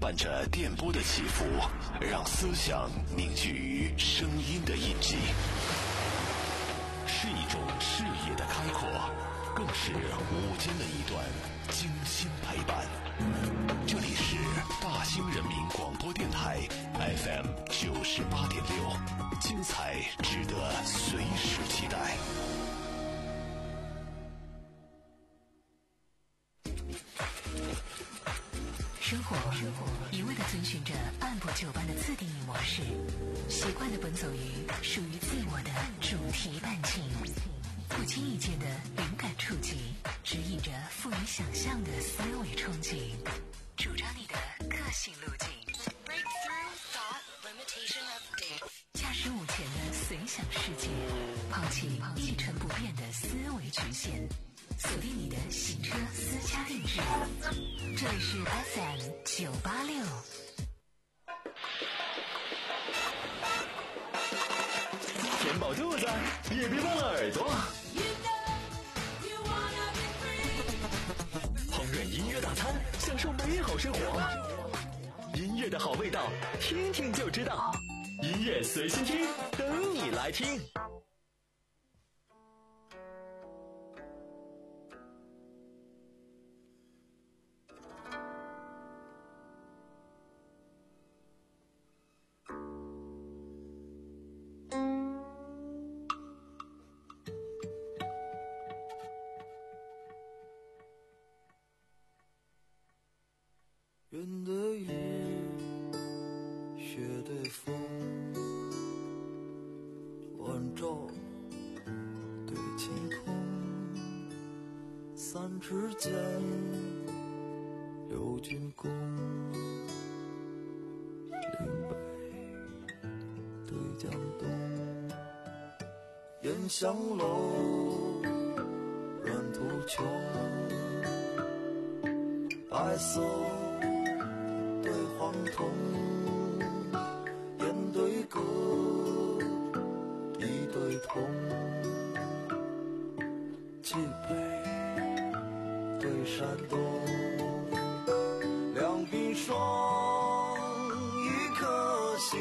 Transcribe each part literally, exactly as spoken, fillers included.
伴着电波的起伏，让思想凝聚于声音的印记，是一种视野的开阔，更是午间的一段精心陪伴。这里是大兴人民广播电台 F M 九十八点六，精彩值得随时期待。 生活一味地遵循着按部就班的自定义模式，习惯地奔走于属于自我的主题伴情，不经意间的灵感触及，指引着富于想象的思维憧憬，主张你的个性路径。驾驶午前的随想世界，抛弃一成不变的思维局限，锁定你的行车私家定制。这里是 F M 九八六。 填饱肚子，也别忘了耳朵。烹饪音乐大餐，享受美好生活。音乐的好味道，听听就知道。音乐随心听，等你来听。 云对雨，雪对风，晚照对晴空，三尺剑，六钧弓，岭北对江东，烟香楼，软土穷，白色对黄铜，烟对歌，一对铜，冀北对山东，两鬓霜，一颗心，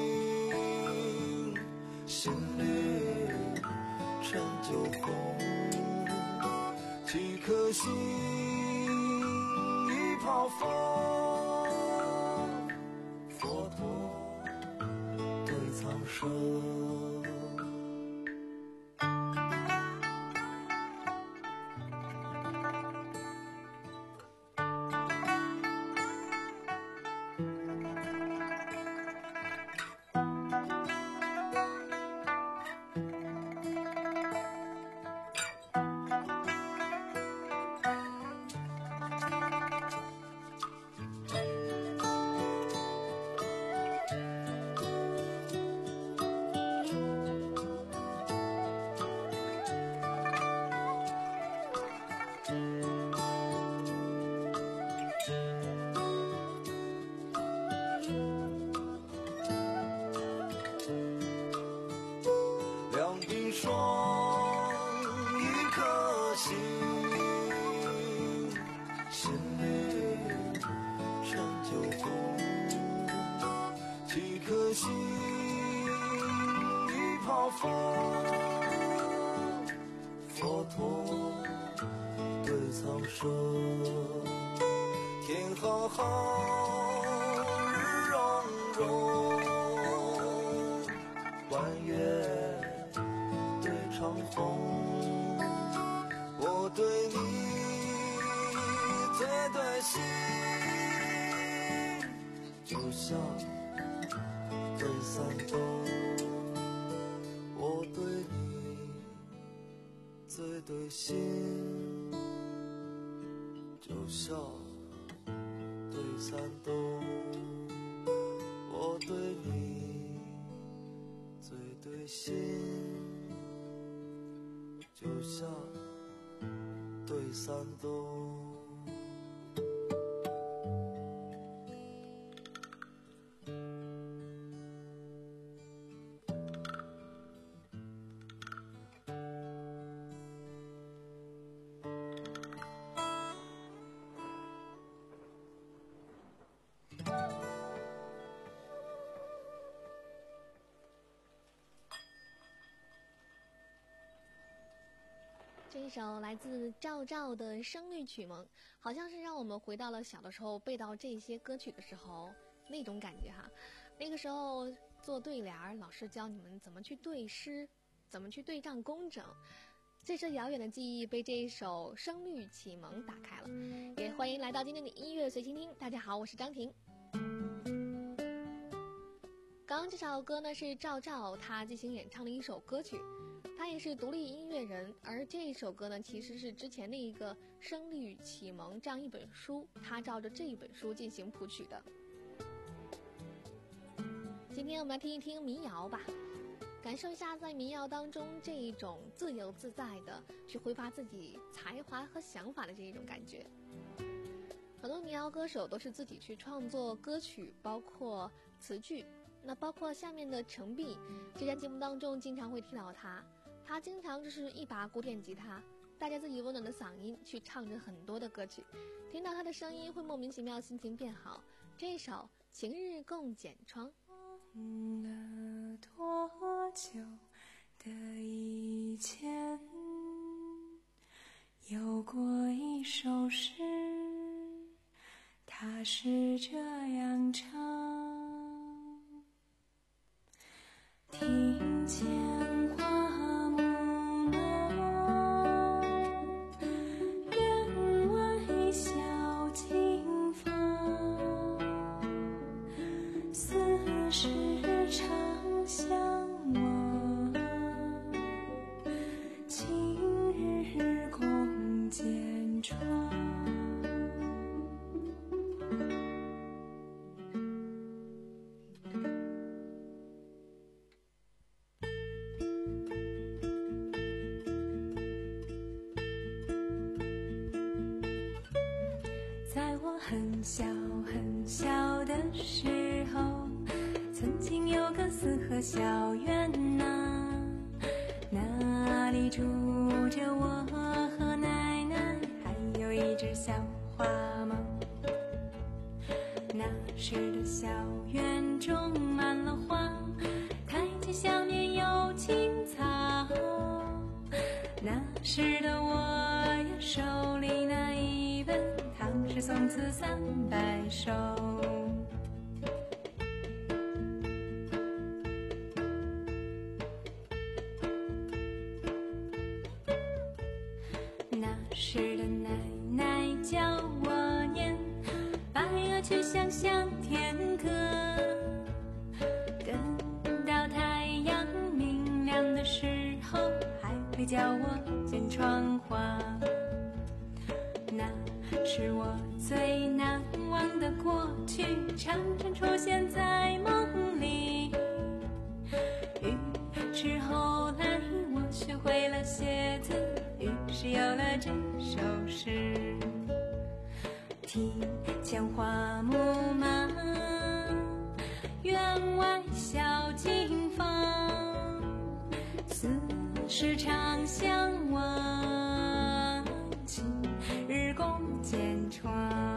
心里陈酒红，几颗心，一泡风。佛陀对苍生，两鬓霜，一颗心，心里陈酒红，几颗心，一泡风。佛陀对苍生，天浩浩，日融融，弯月对长虹，我对你最对心，就像对三冬，我对你最对心，就像对三冬，我对你最对心，就像对山东。 一首来自赵照的《声律启蒙》，好像是让我们回到了小的时候背到这些歌曲的时候那种感觉哈。那个时候做对联，老师教你们怎么去对诗，怎么去对仗工整。这些遥远的记忆被这一首《声律启蒙》打开了。也欢迎来到今天的音乐随心听，大家好，我是张婷。刚刚这首歌呢是赵照他即兴演唱的一首歌曲，他也是独立音乐人，而这一首歌呢其实是之前的一个《声律启蒙》这样一本书，他照着这一本书进行谱曲的。今天我们来听一听民谣吧，感受一下在民谣当中这一种自由自在的去挥发自己才华和想法的这一种感觉。很多民谣歌手都是自己去创作歌曲，包括词句，那包括下面的程璧，这在节目当中经常会听到他，他经常就是一把古典吉他，带着自己温暖的嗓音去唱着很多的歌曲，听到他的声音会莫名其妙心情变好。这一首《晴日共剪窗》。 忘了多久的以前，有过一首诗，它是这样唱：庭前花木满，院外小径芳，似是长相望，晴日共剪窗。在我很小很小的时候，曾经有个四合小院呐，那里住着我和奶奶，还有一只小花猫。那时的小院种满了花，台阶下面有青草。那时的我呀，手里拿一本《唐诗宋词三百首》。那时的奶奶教我念白鹅曲项向天歌，等到太阳明亮的时候，还会教我剪窗花。那是我最难忘的过去，常常出现在梦里。于是后来我学会了写字，于是有了这首诗：庭前花木满，院外小径芳，似是长相望，晴日共剪窗。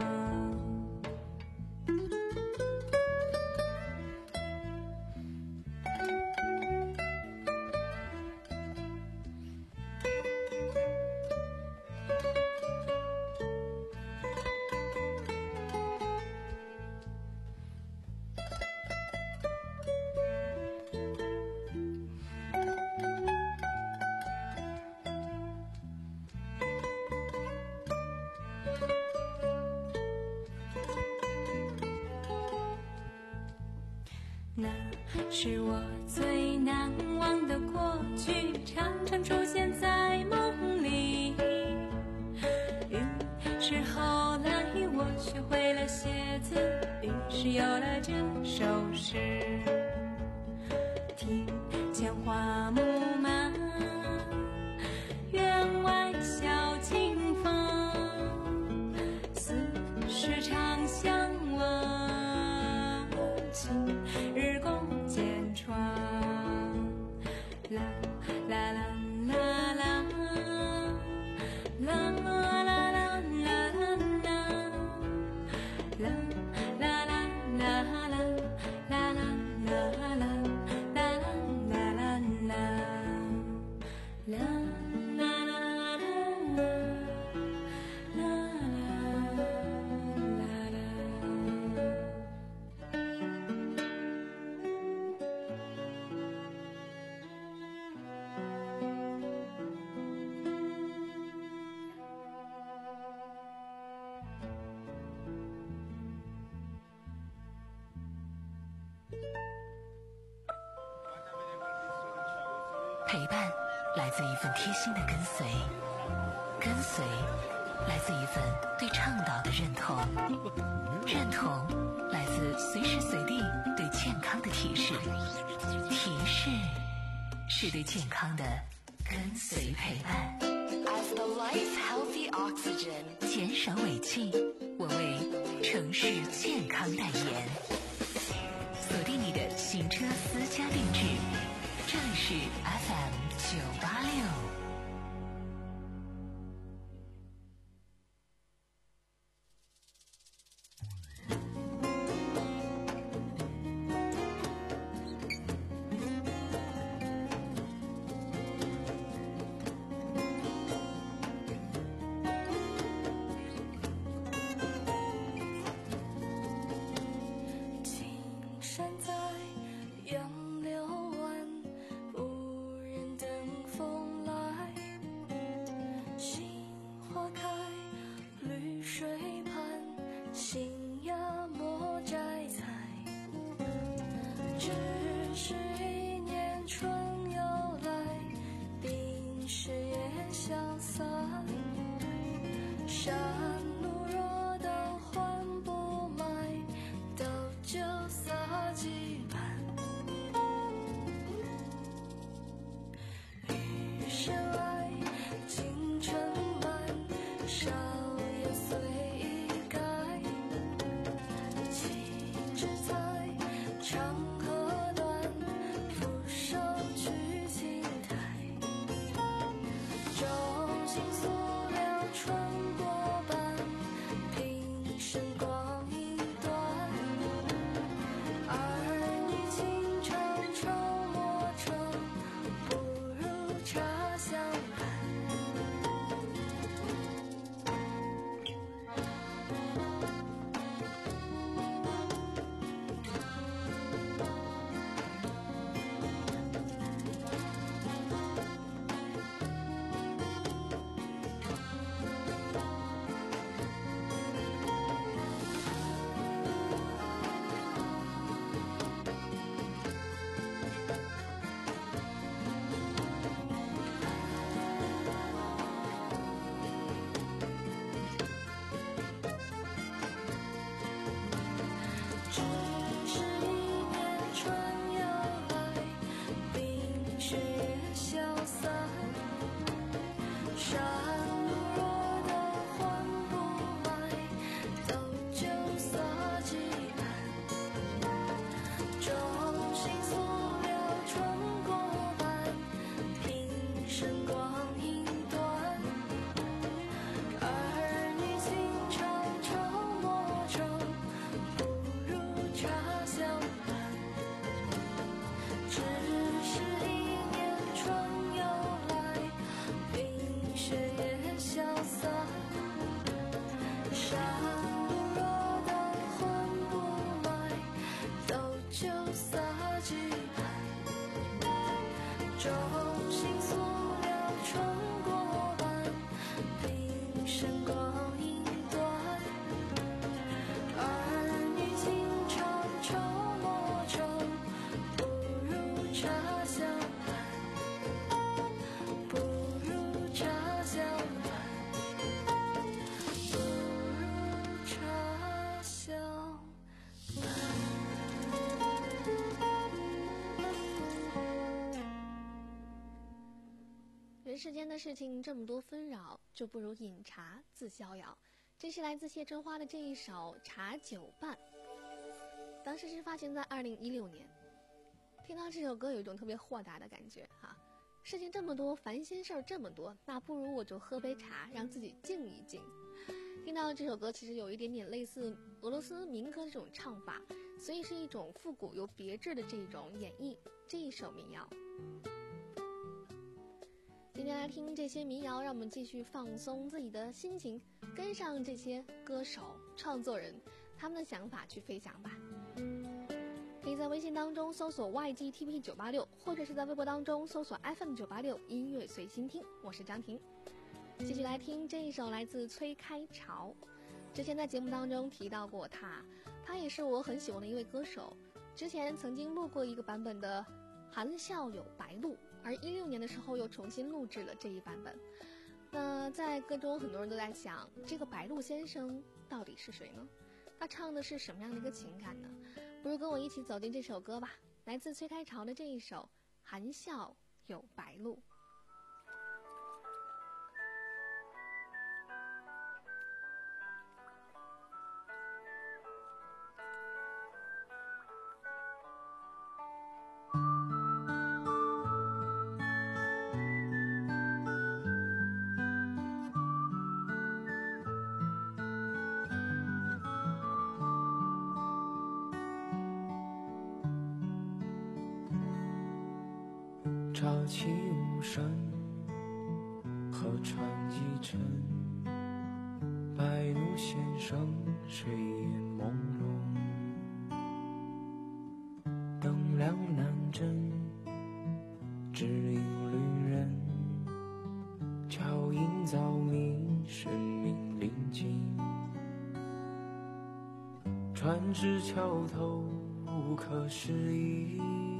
那是我最难忘的过去，常常出现在梦里。于是后来我学会了写字，于是有了这首诗：庭前花木满，院外小径芳，似是长相望，晴日共剪窗。啦啦啦啦啦啦啦啦啦啦啦啦啦啦啦啦啦啦啦。啦啦啦啦陪伴来自一份贴心的跟随，跟随来自一份对倡导的认同，认同来自随时随地对健康的提示，提示是对健康的跟随陪伴。 As the life healthy oxygen， 减少违禁，我为城市健康代言。锁定你的行车私家定制，这里是 F M 九八六。 人世间的事情这么多纷扰，就不如饮茶自逍遥。这是来自谢春花的这一首《茶酒伴》，当时是发行在二零一六年。听到这首歌有一种特别豁达的感觉哈，事情这么多，烦心事儿这么多，那不如我就喝杯茶，让自己静一静。听到这首歌其实有一点点类似俄罗斯民歌的这种唱法，所以是一种复古又别致的这种演绎这一首民谣。今天来听这些民谣，让我们继续放松自己的心情，跟上这些歌手创作人他们的想法去飞翔吧。可以在微信当中搜索 Y G T P 九八六， 或者是在微博当中搜索 F M 九八六 音乐随心听。我是张婷，继续来听这一首来自崔开潮。之前在节目当中提到过他，他也是我很喜欢的一位歌手。之前曾经录过一个版本的《含笑有白鹭》， 而一六年的时候又重新录制了这一版本。那在歌中很多人都在想，这个白鹿先生到底是谁呢？他唱的是什么样的一个情感呢？不如跟我一起走进这首歌吧，来自崔开潮的这一首《含笑有白鹿》。 乍起无声，河船一沉，白鹿先生睡眼朦胧，灯亮南针，只引旅人，脚印早明，生命临近，船至桥头无可思议，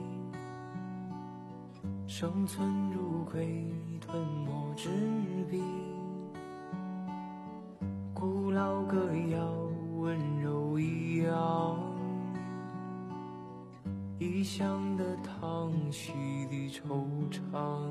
生存如鬼，吞没纸笔，古老歌谣温柔一样，异乡的叹息的惆怅，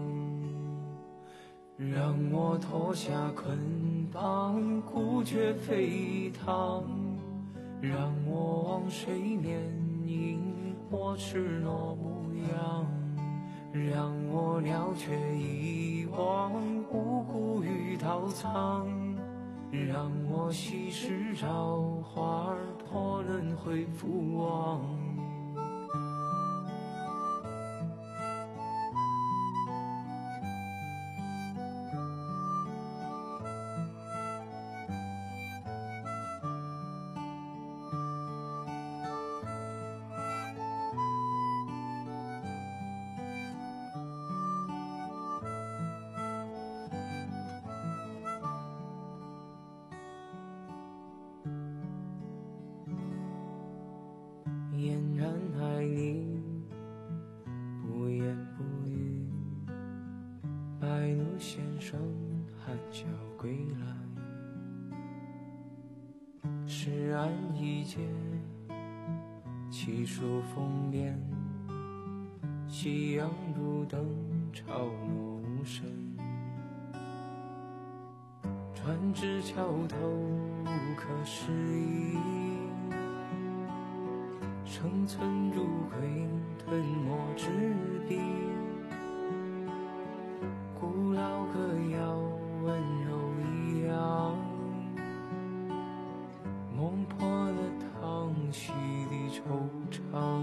让我脱下捆绑，孤绝飞腾，让我往水面迎我赤裸模样，让我了却遗忘无辜与刀藏，让我稀释朝花破轮回复往。嫣然爱你，不言不语，白鹿先生含笑归来，诗案一节，奇书封面，夕阳如灯，潮落无声，船至桥头无可思议，生存如鬼，吞没纸笔，古老歌谣温柔一样，梦破了叹息的惆怅，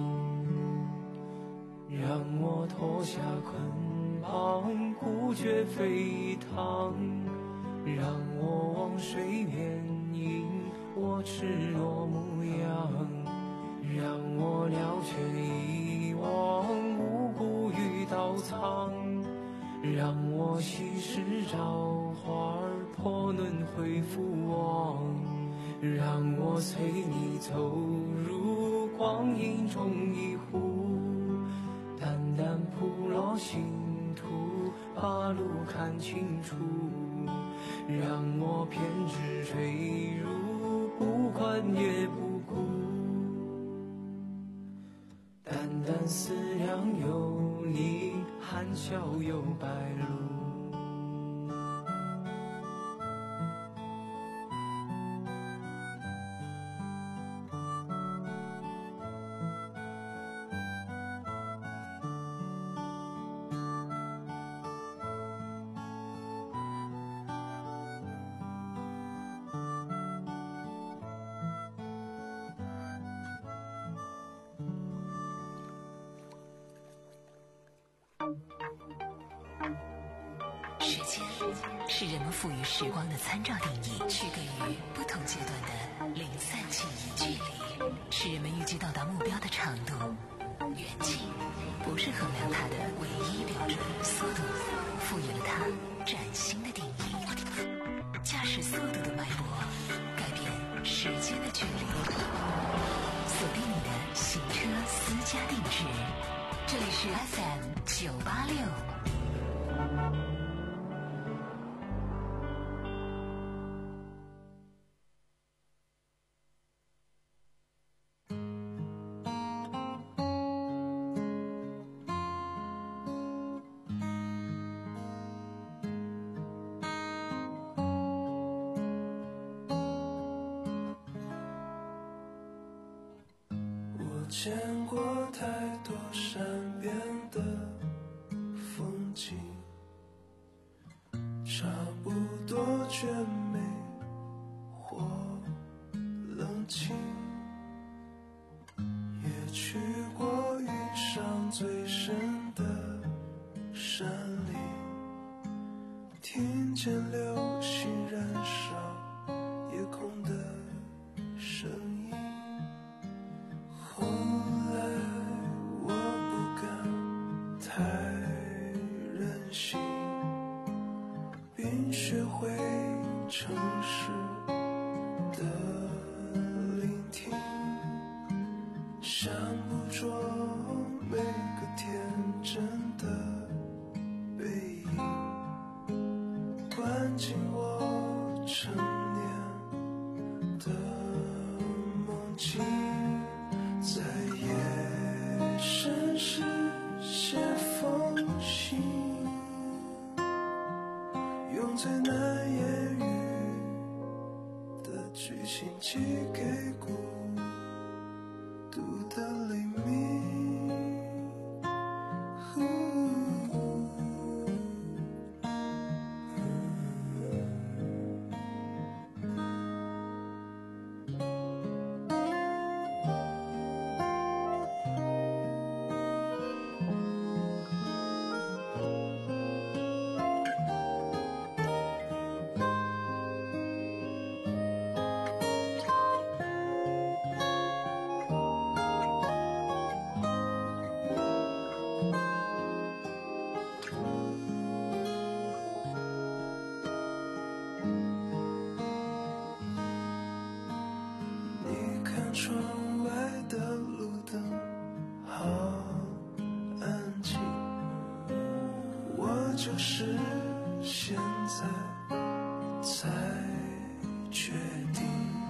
让我脱下捆绑，孤绝飞腾，让我往水面迎我赤裸模样，让我了却遗忘无辜与刀藏，让我稀释朝花破轮回复往，让我随你走入光阴中一壶，淡淡铺落星途，把路看清楚，让我偏执坠入，不管也不顾，淡淡思量有你，含笑有白鹿。 时间是人们赋予时光的参照定义，区隔于不同阶段的零散记忆。距离是人们预计到达目标的长度，远近不是衡量它的唯一标准。速度赋予了它崭新的定义，驾驶速度的脉搏改变时间的距离。锁定你的行车私家定制，这里是 F M 九八六。 见过太多善变的风景，差不多绝美或冷清，也去过云上最深的山里，听见流星燃烧夜空的声音。后来我不敢太任性，并学会诚实的聆听，想捕捉每个天真的背影，关进我成年的梦境，在夜深时写封信，用最难言喻的剧情寄给孤独的黎明。窗外的路灯好安静，我就是现在才决定，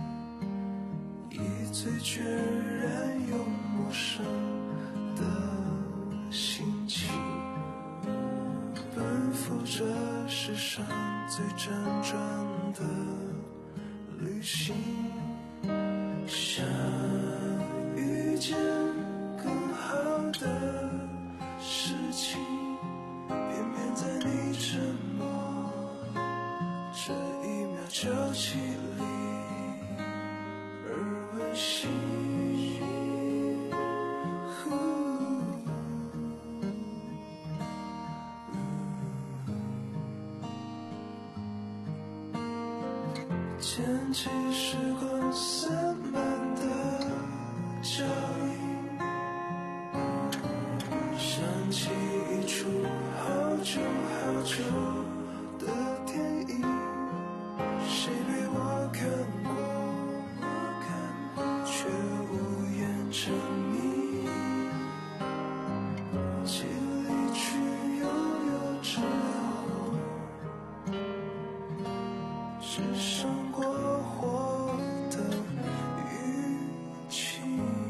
以最决然又陌生的心情，奔赴这世上最辗转的旅行，想遇见更好的事情，偏偏在你沉默这一秒交集里而温馨。捡起时光散漫的脚印，想起一出好久好久的电影，谁陪我看过，却无言成谜，记离去悠悠之后，只剩过火的语气。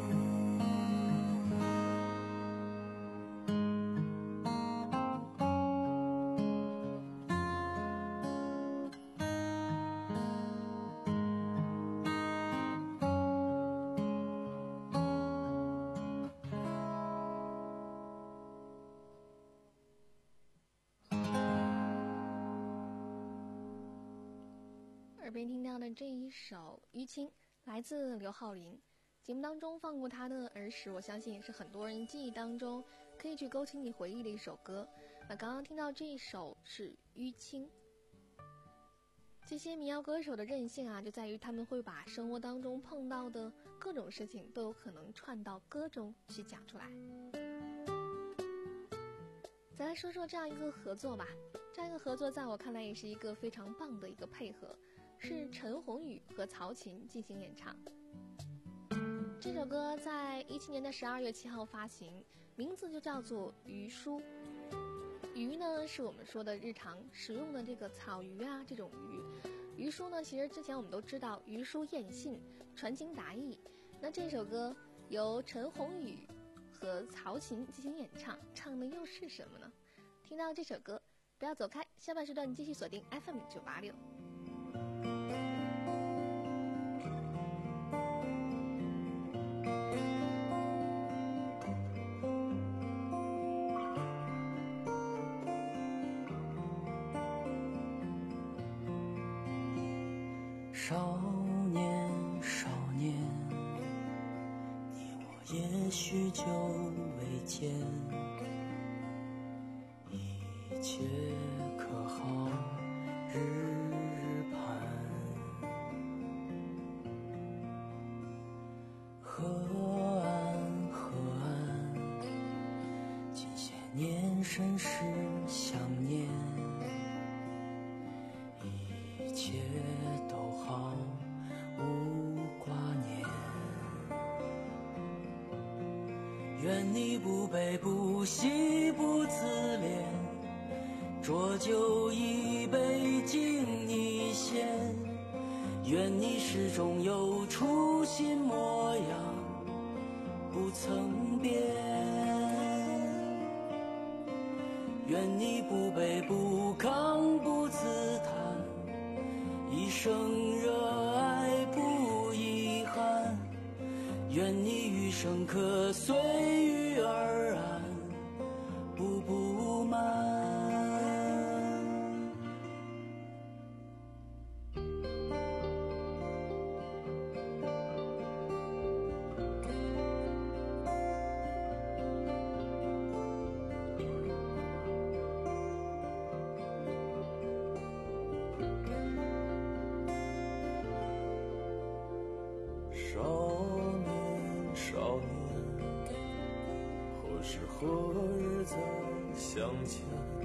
耳边听到的这一首《淤青》来自刘浩霖，节目当中放过他的儿时，我相信也是很多人记忆当中可以去勾起你回忆的一首歌。那刚刚听到这一首是《淤青》。这些民谣歌手的韧性啊，就在于他们会把生活当中碰到的各种事情都有可能串到歌中去讲出来。再来说说这样一个合作吧，这样一个合作在我看来也是一个非常棒的一个配合，是陈鸿宇和曹琴进行演唱。这首歌在一七年的十二月七号发行，名字就叫做《鱼书》。鱼呢是我们说的日常食用的这个草鱼啊，这种鱼。鱼书呢，其实之前我们都知道鱼书雁信，传情达意。那这首歌由陈鸿宇和曹琴进行演唱，唱的又是什么呢？听到这首歌不要走开，下半时段继续锁定 F M 九八六。 少年少年，你我也许久未见，一切可好日日盼。河岸河岸，近些年甚是想念，一切都好无挂念。愿你不悲不喜不自怜，浊酒一杯敬你先。愿你始终有初心模样，不曾变。愿你不卑不亢不自叹，一生热爱不遗憾。愿你余生可随遇而安，不不满。少年少年，何时何日再相见？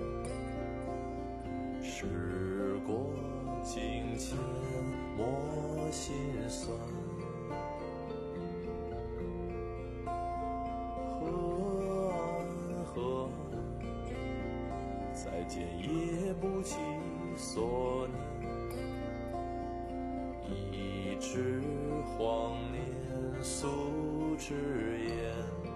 时过境迁，莫心酸。河岸河岸，再见也不及所念。一纸荒年素纸烟，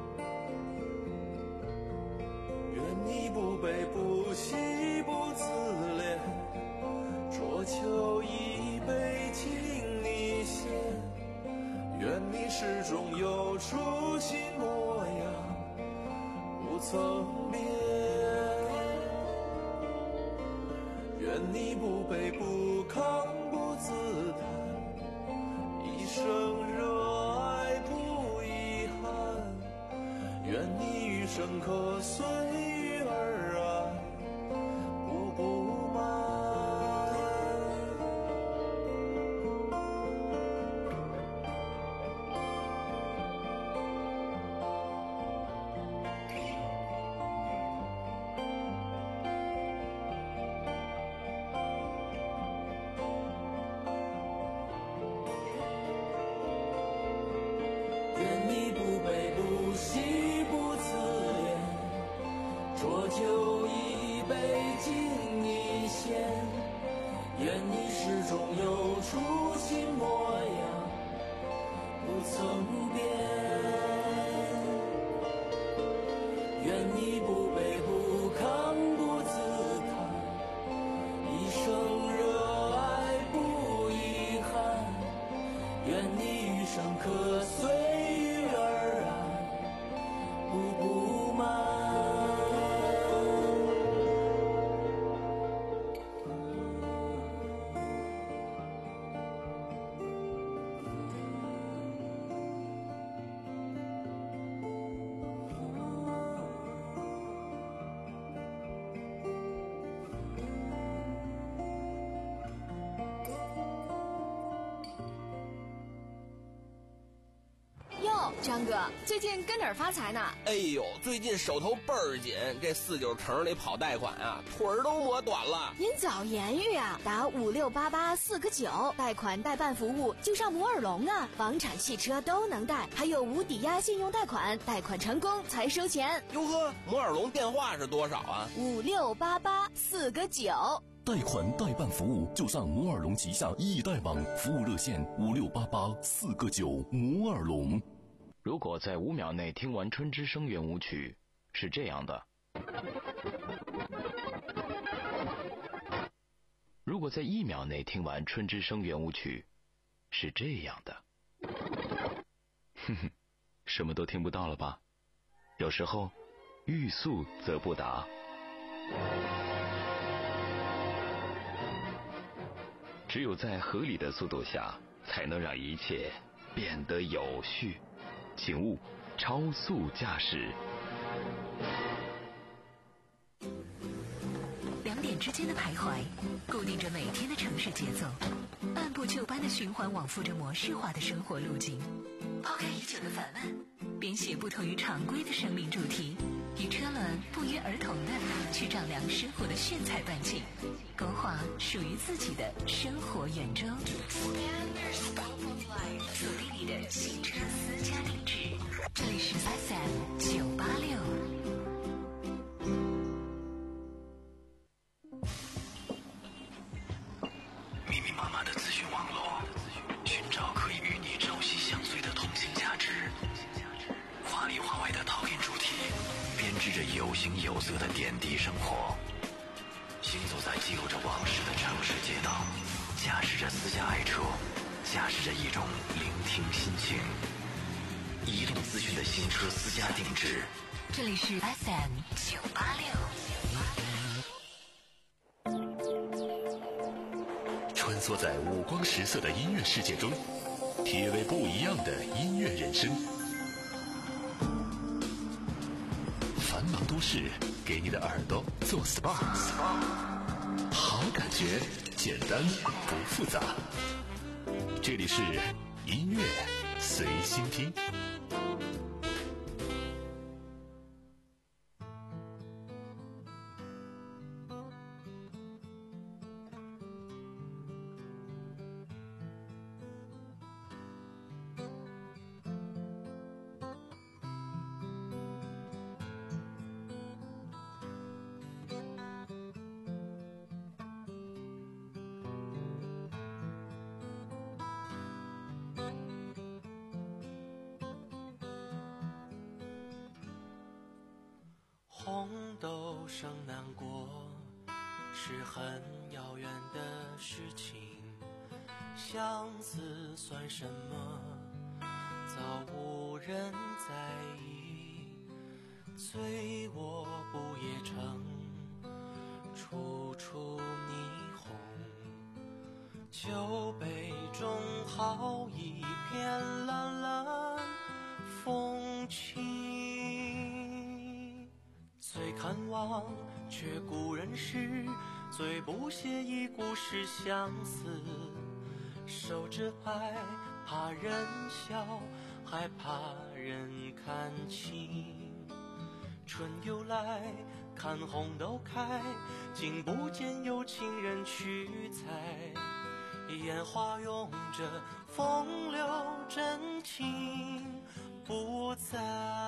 愿你不悲不喜不自怜，浊酒一杯敬你先。愿你始终有初心模样，不曾变。愿你不卑不亢不自叹，一生热爱不遗憾。愿你余生可随遇而安，不不满。愿你不卑不喜不自怜，浊酒一杯敬你先。愿你始终有初心模样，不曾变。愿你不卑不亢不自叹，一生热爱不遗憾。愿你余生可随遇而安，不不满。 哟，张哥，最近跟哪儿发财呢？ 哎呦，最近手头倍儿紧，这四九城里跑贷款啊，腿儿都磨短了。 您早言语啊，打五六八八四个九，贷款代办服务就上摩尔龙啊，房产、汽车都能贷，还有无抵押信用贷款，贷款成功才收钱。 哟呵，摩尔龙电话是多少啊？ 五六八八四个九。 贷款代办服务就上摩尔龙旗下易贷网，服务热线五六八八四个九。摩尔龙。 如果在五秒内听完春之声圆舞曲，是这样的；如果在一秒内听完春之声圆舞曲，是这样的。哼哼，什么都听不到了吧？有时候欲速则不达。 只有在合理的速度下，才能让一切变得有序。请勿超速驾驶。 两点之间的徘徊，固定着每天的城市节奏，按部就班的循环往复着模式化的生活路径。抛开已久的烦闷，编写不同于常规的生命主题，与车轮不约而同的去丈量生活的炫彩伴情，勾画属于自己的生活圆周。锁定你的汽车私家定制，这里是 F M 九八六。 密密麻麻的资讯网络，寻找可以与你朝夕相随的通信价值。华里华外的讨厌主题，编织着有形有色的点滴生活。行走在记录着往事的城市街道，驾驶着私家爱车，驾驶着一种聆听心情。移动资讯的新车私家定制， 这里是 F M 九八六。 穿梭在五光十色的音乐世界中，体味不一样的音乐人生。繁忙都市给你的耳朵做 S P A， 好感觉，简单不复杂。这里是音乐随心听。 红豆生南国是很遥远的事情，相思算什么？早无人在意。醉卧不夜城，处处霓虹。酒杯中好一片蓝蓝风轻。最看望却故人诗，最不屑一顾是相思。守着爱怕人笑，害怕人看清。春又来看红豆开，竟不见有情人去采。烟花拥着风流真情不在。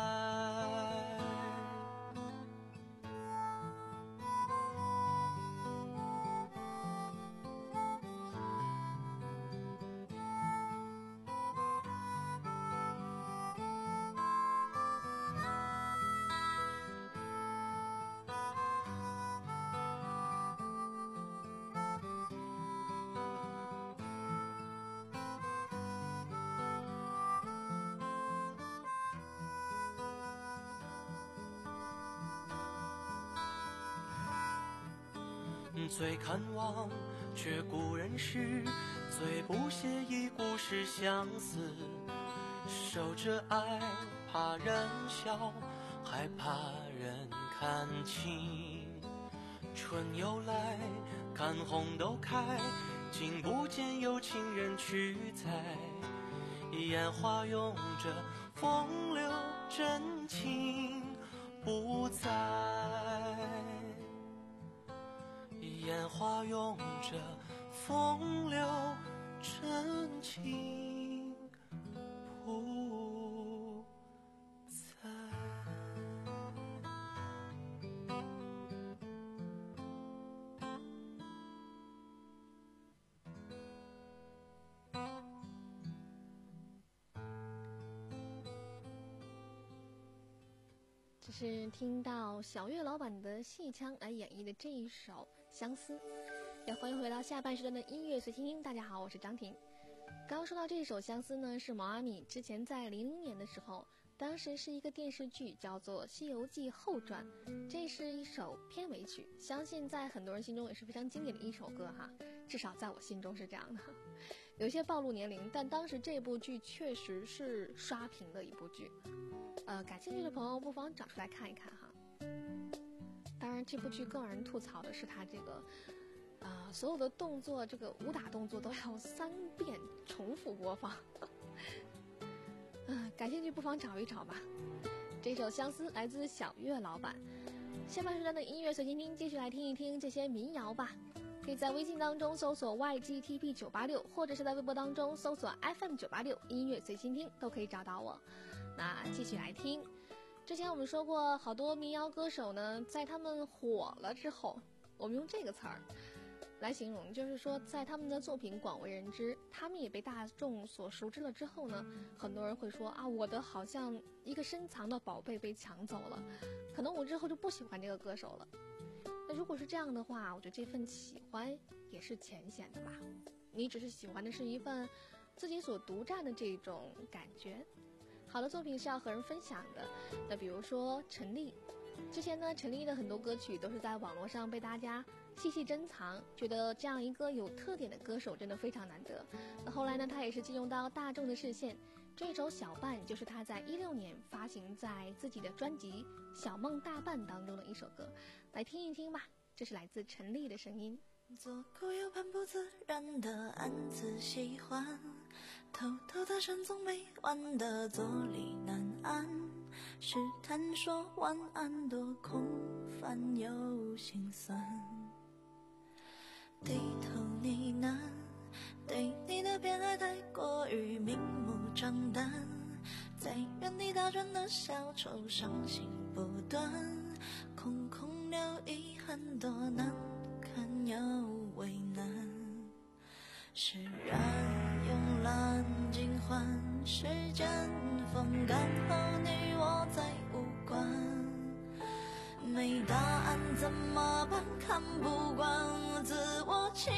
最看望却故人诗，最不屑一顾是相思。守着爱怕人笑，害怕人看清。春又来看红豆开，竟不见有情人去采。烟花拥着风流真情不在。烟花拥着风流真情不在。 这是听到小岳老板的戏腔来演绎的这一首相思。也欢迎回到下半时段的音乐随听听。大家好，我是张婷。刚刚说到这首相思呢，是毛阿敏之前在零零年的时候，当时是一个电视剧叫做《西游记后传》，这是一首片尾曲，相信在很多人心中也是非常经典的一首歌哈。 至少在我心中是这样的。有些暴露年龄，但当时这部剧确实是刷屏的一部剧。呃，感兴趣的朋友不妨找出来看一看哈。当然，这部剧更让人吐槽的是它这个，呃，所有的动作，这个武打动作都要三遍重复播放。嗯、呃，感兴趣不妨找一找吧。这首《相思》来自小月老板。下半时段的音乐随心听，继续来听一听这些民谣吧。可以在微信当中搜索 Y G T P 九八六，或者是在微博当中搜索 F M 九八六音乐随心听，都可以找到我。那继续来听。之前我们说过，好多民谣歌手呢，在他们火了之后，我们用这个词儿来形容，就是说在他们的作品广为人知，他们也被大众所熟知了之后呢，很多人会说啊，我的好像一个深藏的宝贝被抢走了，可能我之后就不喜欢这个歌手了。那如果是这样的话，我觉得这份喜欢也是浅显的吧，你只是喜欢的是一份自己所独占的这种感觉。好的作品是要和人分享的。那比如说陈粒，之前呢陈粒的很多歌曲都是在网络上被大家细细珍藏，觉得这样一个有特点的歌手真的非常难得。那后来呢，他也是进入到大众的视线，这首小半就是他在一六年发行在自己的专辑《小梦大半》当中的一首歌，来听一听吧。这是来自陈粒的声音。 做过又半不自然的暗自喜欢，偷偷的深总没完的坐立难安，试探说晚安多空泛又心酸，低头呢喃，对你的偏爱太过于明目张胆，在原地打转的小丑伤心不断，空空留遗憾多难看又为难，释然慵懒尽欢，时间风干后你我再无关，没答案怎么办？看不惯自我欺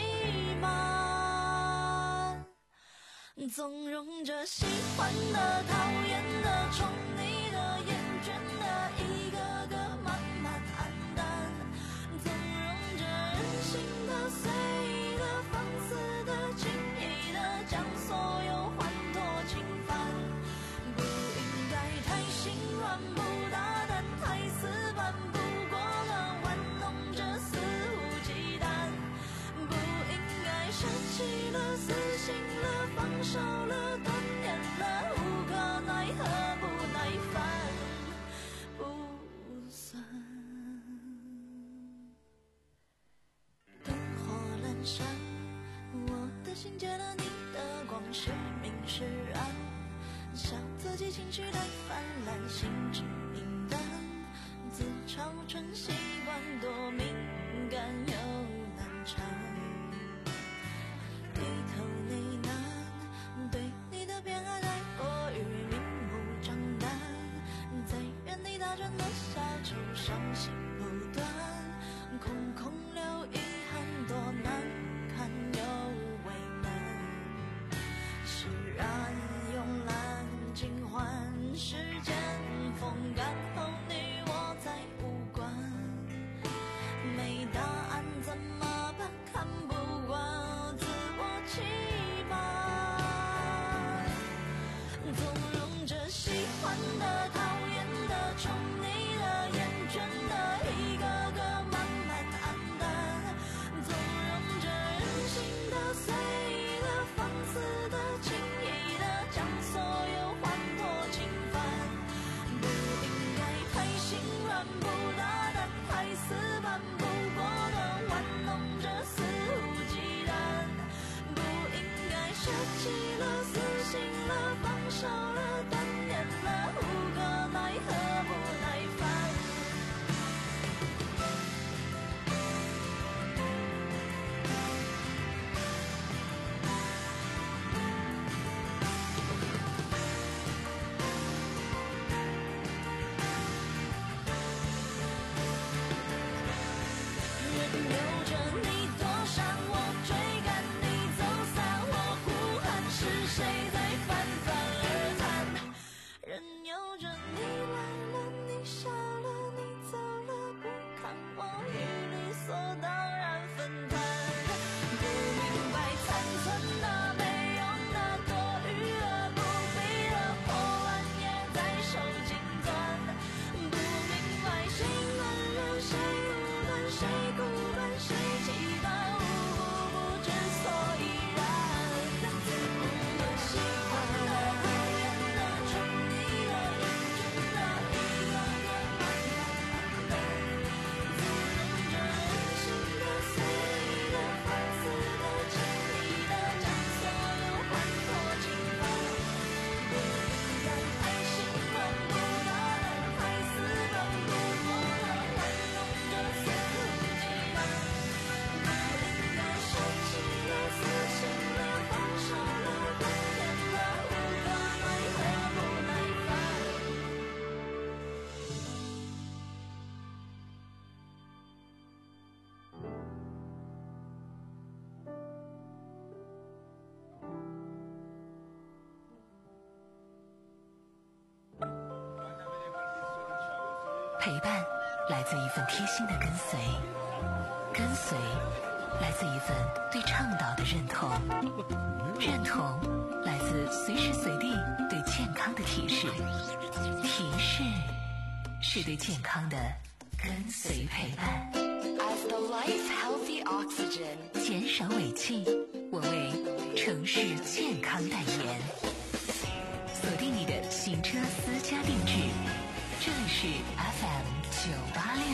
瞒，纵容着喜欢的、讨厌的、宠你的、厌倦的，一个个慢慢黯淡，纵容着任性的、随意的、放肆的、轻易的，将所有欢脱侵犯，不应该太心软，不大胆，太死板，不过了玩弄着肆无忌惮，不应该舍弃了、死心了、放手了、断念了，无可奈何，不耐烦，不算。灯火阑珊，我的心借了你的光，是明是暗，笑自己情绪太泛滥，心智敏感，自嘲成习惯，多敏感又难缠，低头呢喃，对你的偏爱太过于明目张胆，在原地打转的小丑伤心不断，空空留遗憾多难看又为难，释然慵懒尽欢，时间风干后你我再无关，没答案怎么办？看不惯自我欺瞒，纵容着喜欢的、讨厌的、宠你的、厌倦的， 陪伴来自一份贴心的跟随，跟随来自一份对倡导的认同，认同来自随时随地对健康的提示，提示是对健康的跟随陪伴。 As the life healthy oxygen， 减少尾气，我为城市健康代言。锁定你的行车私家定制，这里是 F M 九八六。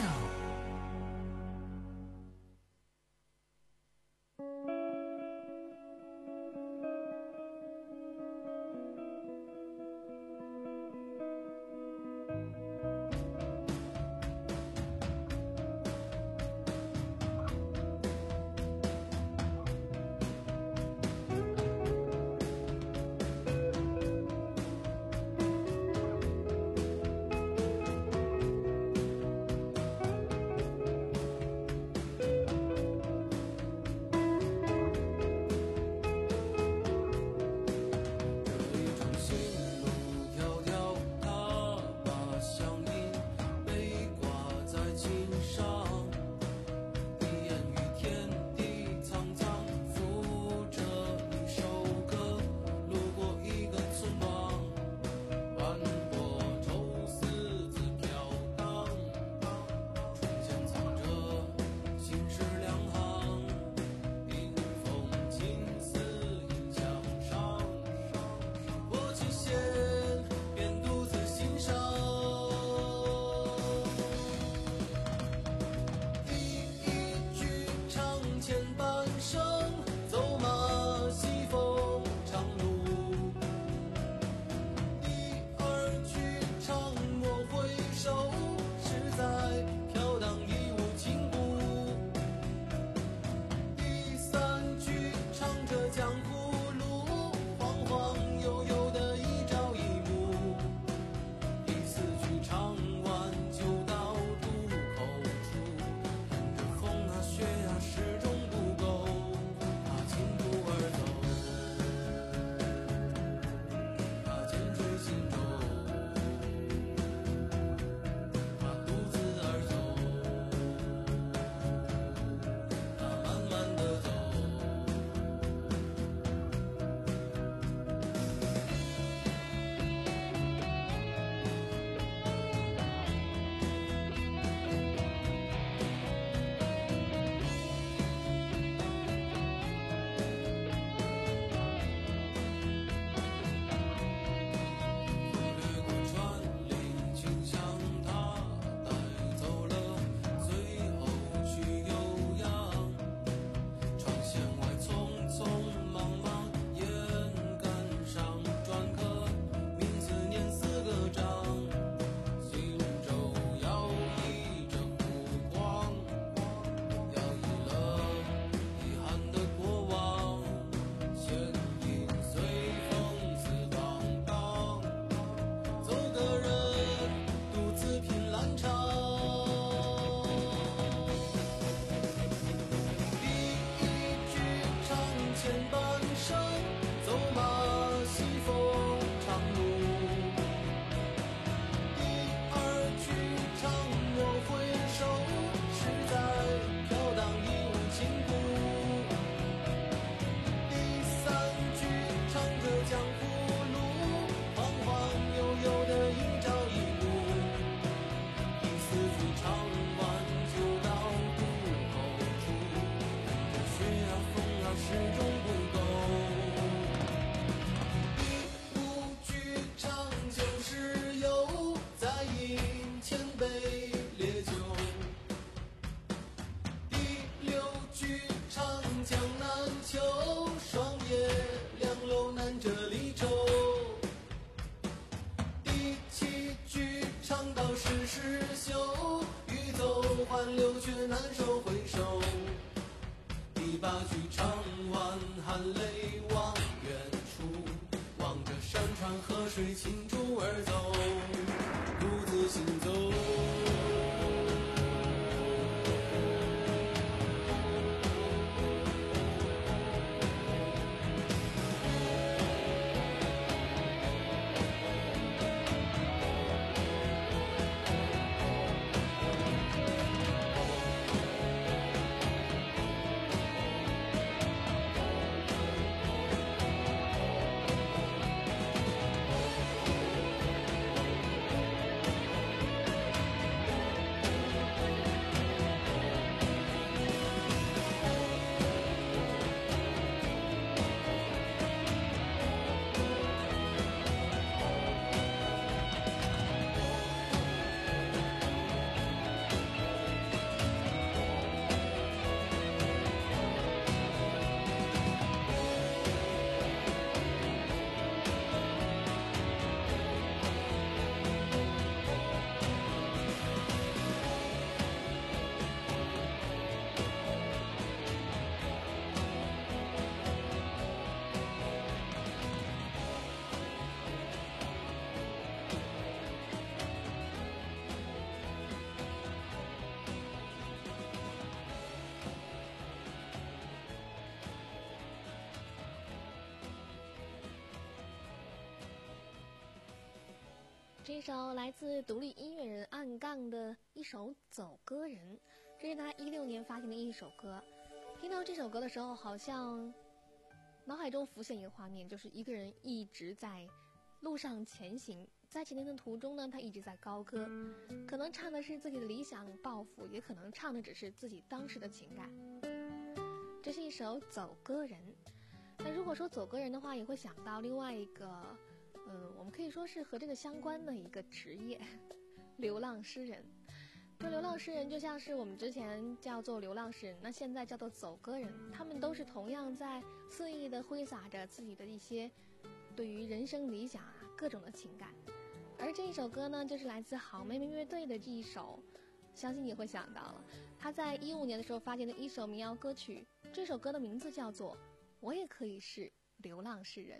这首来自独立音乐人暗杠的一首《走歌人》，这是他一六年发行的一首歌。听到这首歌的时候，好像脑海中浮现一个画面，就是一个人一直在路上前行，在前行的途中呢，他一直在高歌，可能唱的是自己的理想抱负，也可能唱的只是自己当时的情感。这是一首《走歌人》。那如果说走歌人的话，也会想到另外一个嗯，我们可以说是和这个相关的一个职业，流浪诗人。这流浪诗人就像是我们之前叫做流浪诗人，那现在叫做走歌人，他们都是同样在肆意的挥洒着自己的一些对于人生理想啊各种的情感。而这一首歌呢，就是来自好妹妹乐队的这一首，相信你会想到了，他在一五年的时候发行的一首民谣歌曲，这首歌的名字叫做《我也可以是流浪诗人》。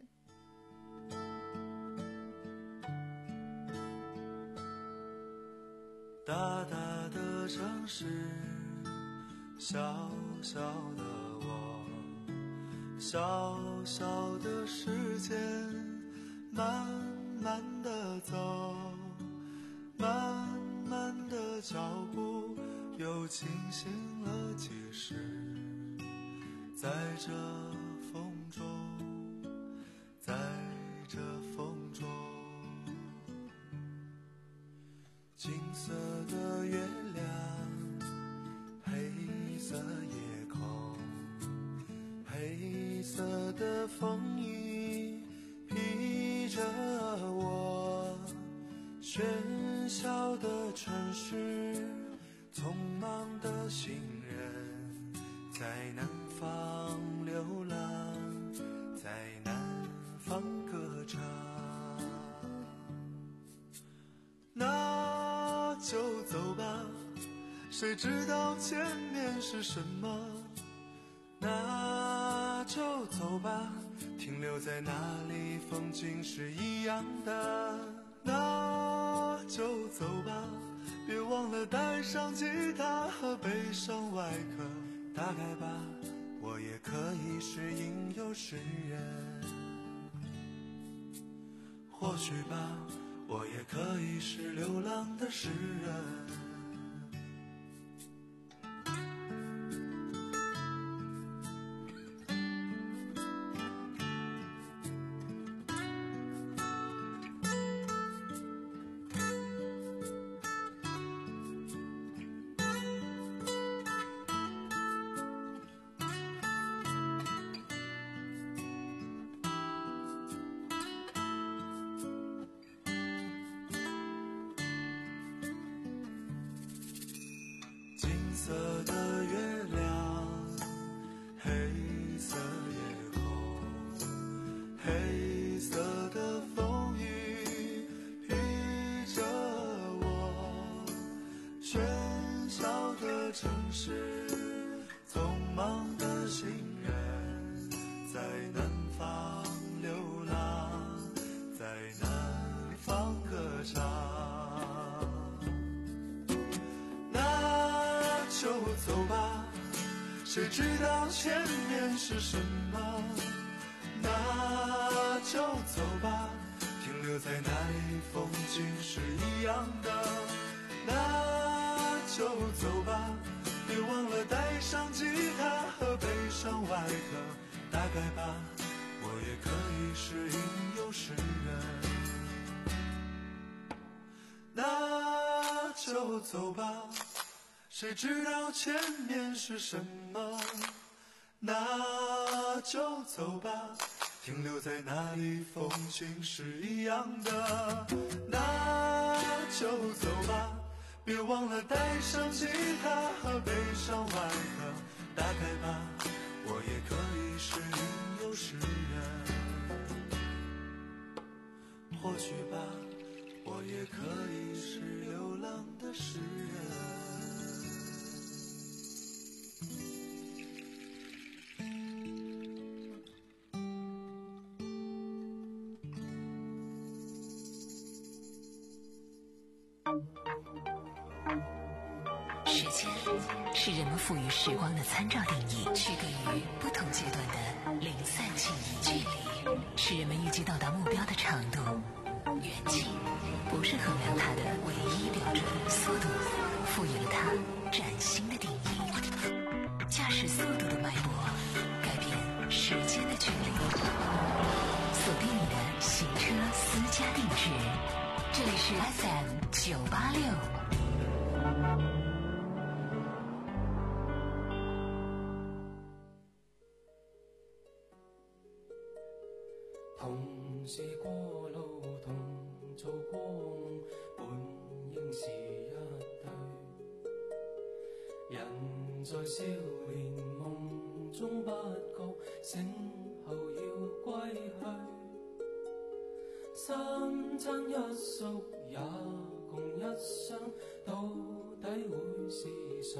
大大的城市，小小的我，小小的时间，慢慢的走，慢慢的脚步又清醒了几时，在这风中，在这风中，金色的月亮，黑色夜空，黑色的风衣披着我，喧嚣的城市，匆忙的行人，在南方流浪，在南方歌唱。那就走吧，谁知道前面是什么？那就走吧，停留在那里风景是一样的。那就走吧，别忘了带上吉他和悲伤外壳。大概吧，我也可以是吟游诗人，或许吧，我也可以是流浪的诗人。金色的月亮，黑色夜空，黑色的风雨披着我，喧嚣的城市，匆忙的行人，在南方流浪，在南方歌唱。就走吧，谁知道前面是什么？那就走吧，停留在那里风景是一样的。那就走吧，别忘了带上吉他和悲伤外壳。大概吧，我也可以是吟游诗人。那就走吧，谁知道前面是什么？那就走吧，停留在那里风景是一样的。那就走吧，别忘了带上吉他和悲伤外壳。大概吧，我也可以是吟游诗人，或许吧，我也可以是流浪的诗人。 时间是人们赋予时光的参照定义，区隔于不同阶段的零散记忆。距离是人们预计到达目标的长度。远近不是衡量它的唯一标准，速度赋予了它崭新的定义。驾驶速度的脉搏，改变时间的距离。锁定你的行车私家定制，这里是 S M 九八六。 同是過路，同做過夢，本應是一對。人在少年夢中不覺，醒後要歸去。三餐一宿也共一雙，到底會是誰？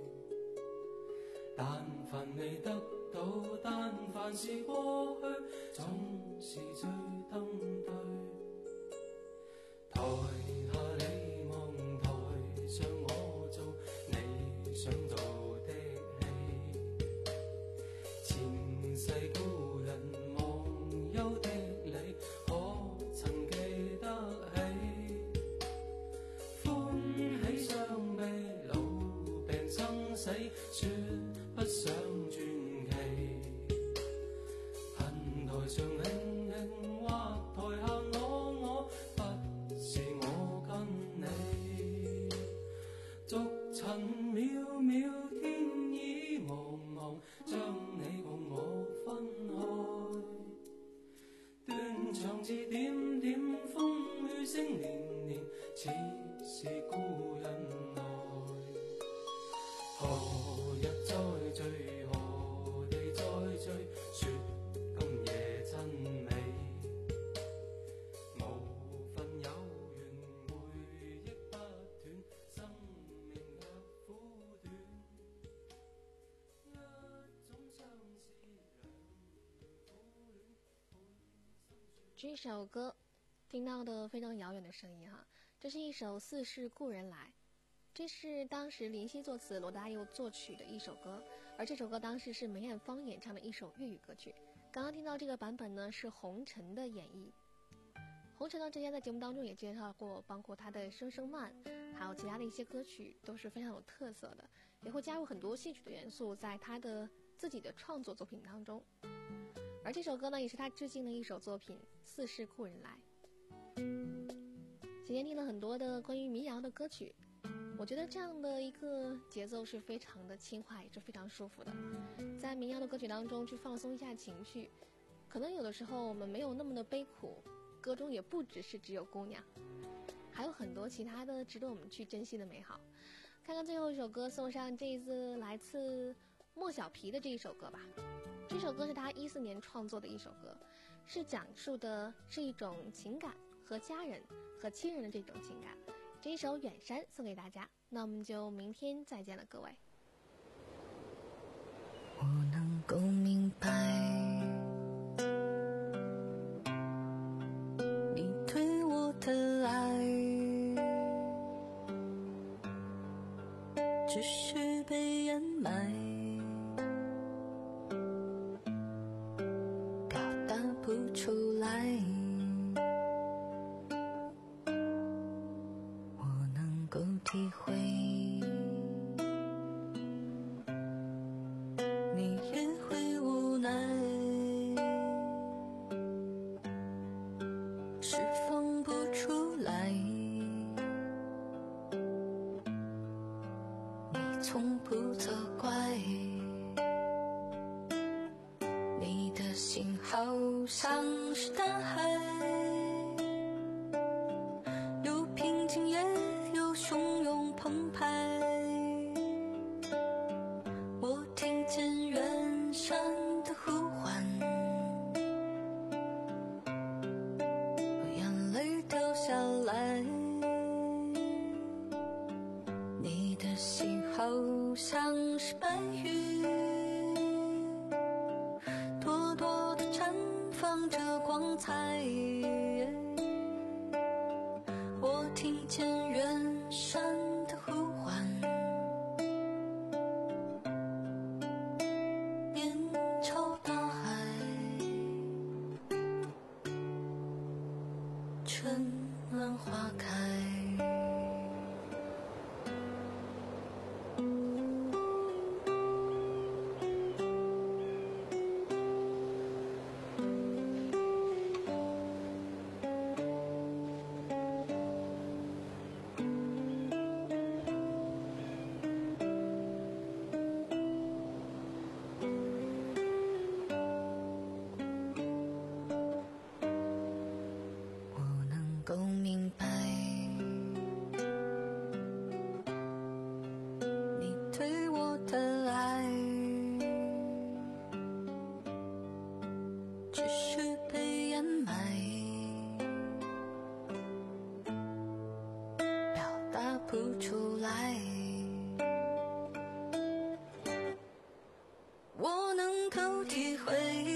但凡你得到，但凡是過去，總是最登對。台下你望，台上我做你想做的戲。前世故人忘憂的你，可曾記得起？歡喜傷悲，老病生死，說不想傳奇。恨台上輕輕，或台下我我，不是我跟你。逐塵渺渺，天意茫茫，將你共我分開。斷腸字點點，風雨聲連連，似是故人來。何日再聚，何地再聚，說今夜真美。無份有緣，回憶不斷，生命若苦短。一種相思，兩段苦戀。 这首歌听到的非常遥远的声音哈，这是一首《似是故人来》。这是当时林夕作词，罗大佑作曲的一首歌，而这首歌当时是梅艳芳演唱的一首粤语歌曲。刚刚听到这个版本呢，是红尘的演绎。红尘呢，之前在节目当中也介绍过，包括他的《声声慢》，还有其他的一些歌曲都是非常有特色的，也会加入很多戏曲的元素在他的自己的创作作品当中。而这首歌呢，也是他致敬的一首作品《似是故人来》。今天听了很多的关于民谣的歌曲，我觉得这样的一个节奏是非常的轻快，也是非常舒服的。在民谣的歌曲当中去放松一下情绪，可能有的时候我们没有那么的悲苦，歌中也不只是只有姑娘，还有很多其他的值得我们去珍惜的美好。看看最后一首歌，送上这一次来自莫小皮的这一首歌吧。这首歌是他一四年创作的一首歌，是讲述的是一种情感，和家人和亲人的这种情感。这一首《远山》送给大家，那我们就明天再见了，各位。 我能够明白你对我的爱，只是被掩埋，表达不出来。我能够体会你也会无奈，释放不出来。你从不责怪，你的心好像是大海，有平静也有汹涌澎湃。我听见远山的呼唤，我眼泪掉下来。你的心好像是白云，朵朵地绽放着光彩。我听见远山的呼唤，面朝大海，春兰花开。够明白，你对我的爱，只是被掩埋，表达不出来。我能够体会。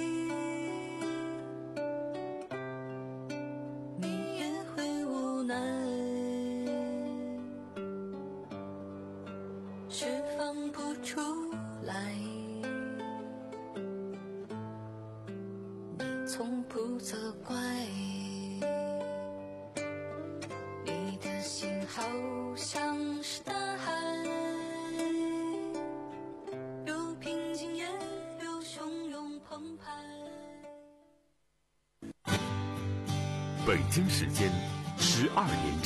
释放不出来，你从不责怪，你的心好像是大海，有平静也有汹涌澎湃。 北京时间十二点整。